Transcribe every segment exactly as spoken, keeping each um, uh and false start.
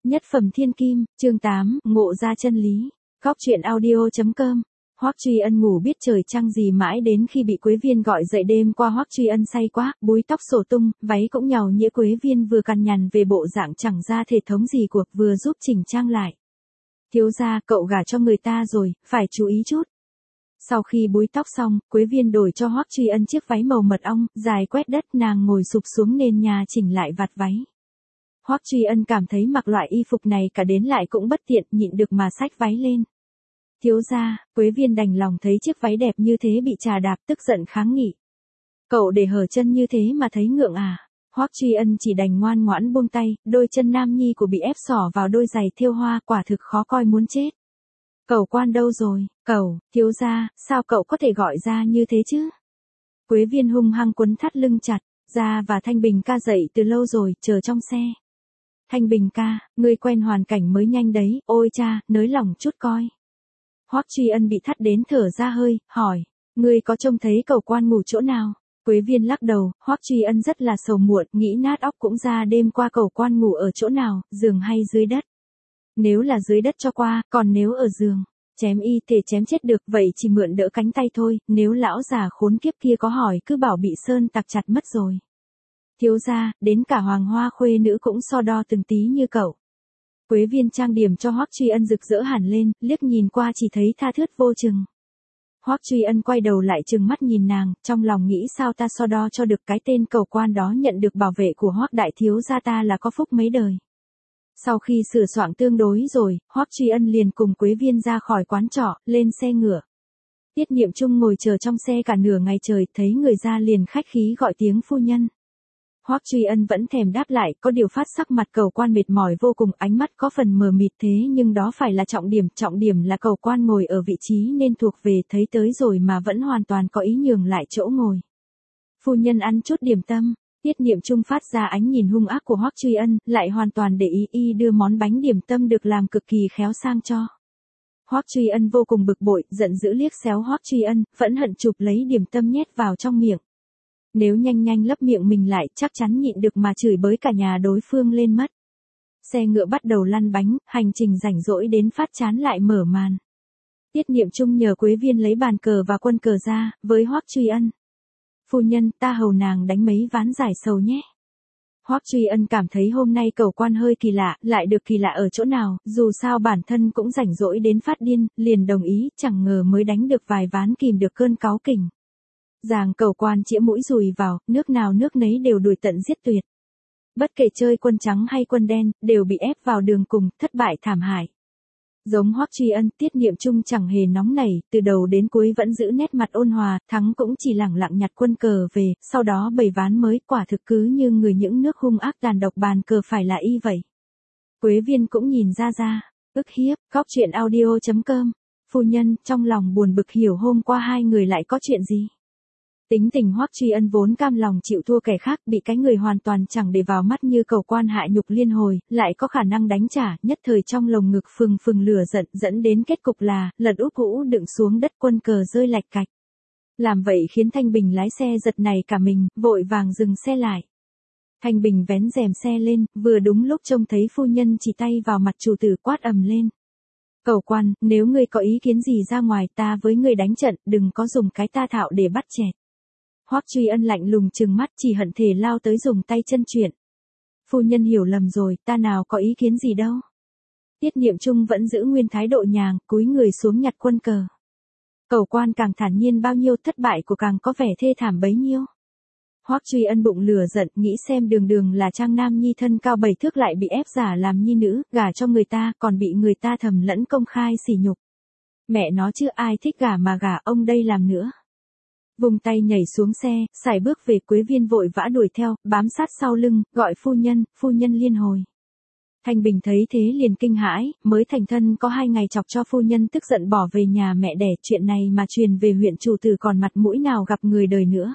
Nhất phẩm thiên kim, chương tám, ngộ ra chân lý. Góc truyện audio chấm com. Hoắc Truy Ân ngủ biết trời trăng gì mãi đến khi bị Quế Viên gọi dậy đêm qua. Hoắc Truy Ân say quá, búi tóc sổ tung, váy cũng nhàu nhĩa. Quế Viên vừa cằn nhằn về bộ dạng chẳng ra thể thống gì cuộc, vừa giúp chỉnh trang lại. Thiếu gia, cậu gả cho người ta rồi, phải chú ý chút. Sau khi búi tóc xong, Quế Viên đổi cho Hoắc Truy Ân chiếc váy màu mật ong, dài quét đất. Nàng ngồi sụp xuống nền nhà chỉnh lại vạt váy. Hoắc Truy Ân cảm thấy mặc loại y phục này cả đến lại cũng bất tiện, nhịn được mà xách váy lên. Thiếu gia, Quế Viên đành lòng thấy chiếc váy đẹp như thế bị trà đạp, tức giận kháng nghị. Cậu để hở chân như thế mà thấy ngượng à? Hoắc Truy Ân chỉ đành ngoan ngoãn buông tay, đôi chân nam nhi của bị ép xỏ vào đôi giày thêu hoa, quả thực khó coi muốn chết. Cậu quan đâu rồi? Cậu, thiếu gia, sao cậu có thể gọi ra như thế chứ? Quế Viên hung hăng quấn thắt lưng chặt, Gia và Thanh Bình ca dậy từ lâu rồi, chờ trong xe. Thanh Bình ca, ngươi quen hoàn cảnh mới nhanh đấy, ôi cha, nới lòng chút coi. Hoắc Truy Ân bị thắt đến thở ra hơi, hỏi, ngươi có trông thấy cậu quan ngủ chỗ nào? Quế Viên lắc đầu, Hoắc Truy Ân rất là sầu muộn, nghĩ nát óc cũng ra đêm qua cậu quan ngủ ở chỗ nào, giường hay dưới đất? Nếu là dưới đất cho qua, còn nếu ở giường, chém y thể chém chết được, vậy chỉ mượn đỡ cánh tay thôi, nếu lão già khốn kiếp kia có hỏi cứ bảo bị sơn tặc chặt mất rồi. Thiếu gia, đến cả hoàng hoa khuê nữ cũng so đo từng tí như cậu. Quế Viên trang điểm cho Hoắc Truy Ân rực rỡ hẳn lên, liếc nhìn qua chỉ thấy tha thướt vô chừng. Hoắc Truy Ân quay đầu lại trừng mắt nhìn nàng, trong lòng nghĩ sao ta so đo cho được cái tên cầu quan đó nhận được bảo vệ của Hoắc đại thiếu gia ta là có phúc mấy đời. Sau khi sửa soạn tương đối rồi, Hoắc Truy Ân liền cùng Quế Viên ra khỏi quán trọ, lên xe ngựa. Tiết Niệm Trung ngồi chờ trong xe cả nửa ngày trời, thấy người ra liền khách khí gọi tiếng phu nhân. Hoắc Truy Ân vẫn thèm đáp lại, có điều phát sắc mặt cầu quan mệt mỏi vô cùng, ánh mắt có phần mờ mịt, thế nhưng đó phải là trọng điểm, trọng điểm là cầu quan ngồi ở vị trí nên thuộc về, thấy tới rồi mà vẫn hoàn toàn có ý nhường lại chỗ ngồi. Phu nhân ăn chút điểm tâm. Tiết Niệm Trung phát ra ánh nhìn hung ác của Hoắc Truy Ân, lại hoàn toàn để ý, y đưa món bánh điểm tâm được làm cực kỳ khéo sang cho. Hoắc Truy Ân vô cùng bực bội, giận dữ liếc xéo Hoắc Truy Ân, phẫn hận chụp lấy điểm tâm nhét vào trong miệng. Nếu nhanh nhanh lấp miệng mình lại, chắc chắn nhịn được mà chửi bới cả nhà đối phương lên mất. Xe ngựa bắt đầu lăn bánh, hành trình rảnh rỗi đến phát chán lại mở màn. Tiết Niệm Trung nhờ Quế Viên lấy bàn cờ và quân cờ ra, với Hoắc Truy Ân. Phu nhân, ta hầu nàng đánh mấy ván giải sầu nhé. Hoắc Truy Ân cảm thấy hôm nay cầu quan hơi kỳ lạ, lại được kỳ lạ ở chỗ nào, dù sao bản thân cũng rảnh rỗi đến phát điên, liền đồng ý, chẳng ngờ mới đánh được vài ván kìm được cơn cáu kỉnh. Giàng cầu quan chĩa mũi dùi vào, nước nào nước nấy đều đuổi tận giết tuyệt. Bất kể chơi quân trắng hay quân đen, đều bị ép vào đường cùng, thất bại thảm hại. Giống Hoắc Truy Ân, Tiết Niệm Trung chẳng hề nóng nảy, từ đầu đến cuối vẫn giữ nét mặt ôn hòa, thắng cũng chỉ lẳng lặng nhặt quân cờ về, sau đó bày ván mới, quả thực cứ như người những nước hung ác tàn độc, bàn cờ phải là y vậy. Quế Viên cũng nhìn ra ra, ức hiếp, góc truyện audio chấm com. Phu nhân, trong lòng buồn bực hiểu hôm qua hai người lại có chuyện gì. Tính tình Hoắc Truy Ân vốn cam lòng chịu thua kẻ khác, bị cái người hoàn toàn chẳng để vào mắt như cầu quan hạ nhục liên hồi, lại có khả năng đánh trả, nhất thời trong lồng ngực phừng phừng lửa giận, dẫn đến kết cục là, lật úp hũ đựng xuống đất, quân cờ rơi lạch cạch. Làm vậy khiến Thanh Bình lái xe giật nảy cả mình, vội vàng dừng xe lại. Thanh Bình vén rèm xe lên, vừa đúng lúc trông thấy phu nhân chỉ tay vào mặt chủ tử, quát ầm lên. Cầu quan, nếu ngươi có ý kiến gì ra ngoài, ta với ngươi đánh trận, đừng có dùng cái ta thạo để bắt chẹt. Hoắc Truy Ân lạnh lùng trừng mắt, chỉ hận thể lao tới dùng tay chân chuyển. Phu nhân hiểu lầm rồi, ta nào có ý kiến gì đâu. Tiết Niệm Trung vẫn giữ nguyên thái độ nhàng, cúi người xuống nhặt quân cờ. Cầu quan càng thản nhiên bao nhiêu, thất bại của càng có vẻ thê thảm bấy nhiêu. Hoắc Truy Ân bụng lửa giận, nghĩ xem đường đường là trang nam nhi thân cao bảy thước lại bị ép giả làm nhi nữ, gả cho người ta, còn bị người ta thầm lẫn công khai sỉ nhục. Mẹ nó chứ ai thích gả mà gả, ông đây làm nữa. Vùng tay nhảy xuống xe, sải bước về. Quế Viên vội vã đuổi theo, bám sát sau lưng, gọi phu nhân, phu nhân liên hồi. Thanh Bình thấy thế liền kinh hãi, mới thành thân có hai ngày chọc cho phu nhân tức giận bỏ về nhà mẹ đẻ, chuyện này mà truyền về huyện chủ tử còn mặt mũi nào gặp người đời nữa.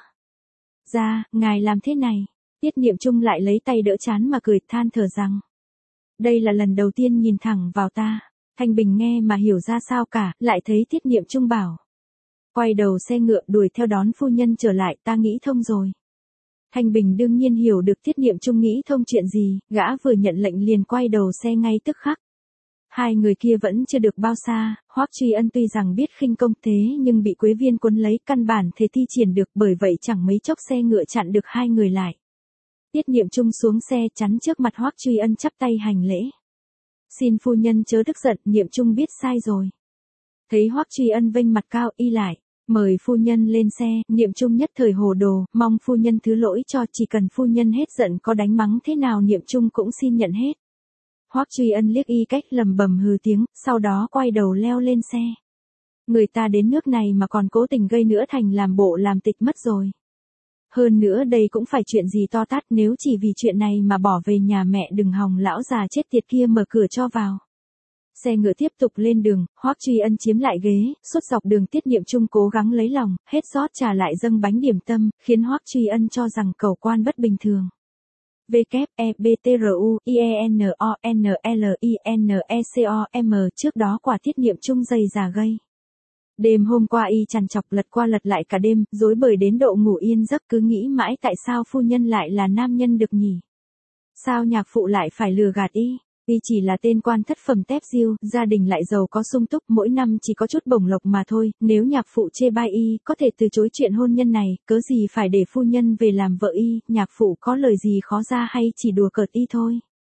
Ra, ngài làm thế này. Tiết Niệm Trung lại lấy tay đỡ chán mà cười, than thở rằng. Đây là lần đầu tiên nhìn thẳng vào ta. Thanh Bình nghe mà hiểu ra sao cả, lại thấy Tiết Niệm Trung bảo. Quay đầu xe ngựa đuổi theo đón phu nhân trở lại, ta nghĩ thông rồi. Thanh Bình đương nhiên hiểu được Tiết Niệm Trung nghĩ thông chuyện gì, gã vừa nhận lệnh liền quay đầu xe ngay tức khắc. Hai người kia vẫn chưa được bao xa, Hoắc Truy Ân tuy rằng biết khinh công thế nhưng bị Quế Viên cuốn lấy căn bản thể thi triển được, bởi vậy chẳng mấy chốc xe ngựa chặn được hai người lại. Tiết Niệm Trung xuống xe chắn trước mặt Hoắc Truy Ân chắp tay hành lễ. Xin phu nhân chớ tức giận, Niệm Trung biết sai rồi. Thấy Hoắc Truy Ân vênh mặt cao y lại, mời phu nhân lên xe, Niệm Trung nhất thời hồ đồ, mong phu nhân thứ lỗi cho, chỉ cần phu nhân hết giận có đánh mắng thế nào Niệm Trung cũng xin nhận hết. Hoắc Truy Ân liếc y cách lầm bầm hừ tiếng, sau đó quay đầu leo lên xe. Người ta đến nước này mà còn cố tình gây nữa thành làm bộ làm tịch mất rồi. Hơn nữa đây cũng phải chuyện gì to tát, nếu chỉ vì chuyện này mà bỏ về nhà mẹ đừng hòng lão già chết tiệt kia mở cửa cho vào. Xe ngựa tiếp tục lên đường, Hoắc Truy Ân chiếm lại ghế, suốt dọc đường Tiết Niệm Trung cố gắng lấy lòng, hết rót trà lại dâng bánh điểm tâm, khiến Hoắc Truy Ân cho rằng cầu quan bất bình thường. W E B T R U I E N O N L I N E C O M trước đó quả Tiết Niệm Trung dày già gây. Đêm hôm qua y chằn chọc lật qua lật lại cả đêm, rối bời đến độ ngủ yên giấc, cứ nghĩ mãi tại sao phu nhân lại là nam nhân được nhỉ? Sao nhạc phụ lại phải lừa gạt y? Y chỉ là tên quan thất phẩm tép diêu, gia đình lại giàu có sung túc, mỗi năm chỉ có chút bổng lộc mà thôi, nếu nhạc phụ chê bai y, có thể từ chối chuyện hôn nhân này, cớ gì phải để phu nhân về làm vợ y, nhạc phụ có lời gì khó ra hay chỉ đùa cợt y thôi.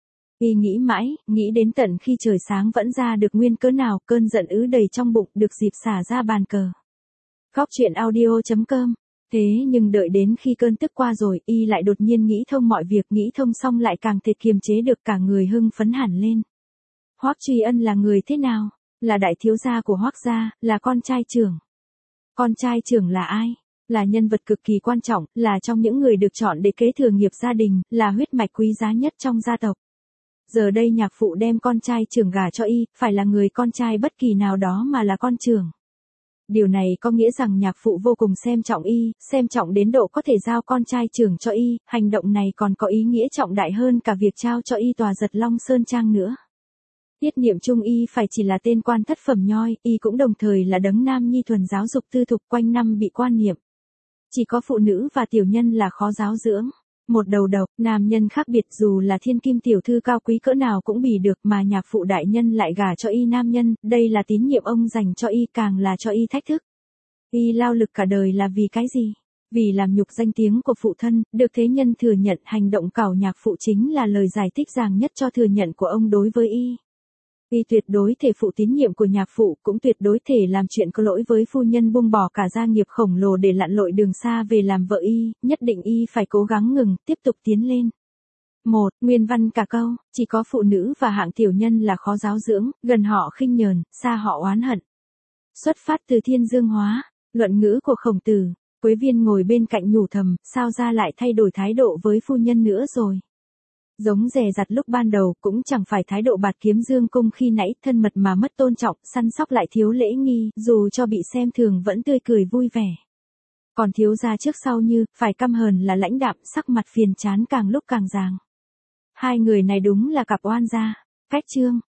Y nghĩ mãi, nghĩ đến tận khi trời sáng vẫn ra được nguyên cớ nào, cơn giận ứ đầy trong bụng, được dịp xả ra bàn cờ. Góc truyện audio chấm com. Thế nhưng đợi đến khi cơn tức qua rồi, y lại đột nhiên nghĩ thông mọi việc, nghĩ thông xong lại càng thể kiềm chế được, cả người hưng phấn hẳn lên. Hoắc Truy Ân là người thế nào? Là đại thiếu gia của Hoắc gia, là con trai trưởng. Con trai trưởng là ai? Là nhân vật cực kỳ quan trọng, là trong những người được chọn để kế thừa nghiệp gia đình, là huyết mạch quý giá nhất trong gia tộc. Giờ đây nhạc phụ đem con trai trưởng gả cho y, phải là người con trai bất kỳ nào đó mà là con trưởng. Điều này có nghĩa rằng nhạc phụ vô cùng xem trọng y, xem trọng đến độ có thể giao con trai trưởng cho y, hành động này còn có ý nghĩa trọng đại hơn cả việc trao cho y tòa Giật Long Sơn Trang nữa. Tiết Niệm Trung y phải chỉ là tên quan thất phẩm nhoi, y cũng đồng thời là đấng nam nhi thuần giáo dục tư thục, quanh năm bị quan niệm. Chỉ có phụ nữ và tiểu nhân là khó giáo dưỡng. Một đầu độc, nam nhân khác biệt, dù là thiên kim tiểu thư cao quý cỡ nào cũng bì được, mà nhạc phụ đại nhân lại gả cho y nam nhân, đây là tín nhiệm ông dành cho y, càng là cho y thách thức. Y lao lực cả đời là vì cái gì? Vì làm nhục danh tiếng của phụ thân, được thế nhân thừa nhận. Hành động cảo nhạc phụ chính là lời giải thích ràng nhất cho thừa nhận của ông đối với y. Y tuyệt đối thể phụ tín nhiệm của nhạc phụ, cũng tuyệt đối thể làm chuyện có lỗi với phu nhân, buông bỏ cả gia nghiệp khổng lồ để lặn lội đường xa về làm vợ y, nhất định y phải cố gắng ngừng, tiếp tục tiến lên. Một, nguyên văn cả câu, chỉ có phụ nữ và hạng tiểu nhân là khó giáo dưỡng, gần họ khinh nhờn, xa họ oán hận. Xuất phát từ Thiên Dương Hóa, luận ngữ của Khổng Tử. Quế Viên ngồi bên cạnh nhủ thầm, sao ra lại thay đổi thái độ với phu nhân nữa rồi. Giống dè dặt lúc ban đầu, cũng chẳng phải thái độ bạt kiếm dương cung khi nãy, thân mật mà mất tôn trọng, săn sóc lại thiếu lễ nghi, dù cho bị xem thường vẫn tươi cười vui vẻ. Còn thiếu gia trước sau như, phải căm hờn là lãnh đạm, sắc mặt phiền chán càng lúc càng ràng. Hai người này đúng là cặp oan gia. Cách chương.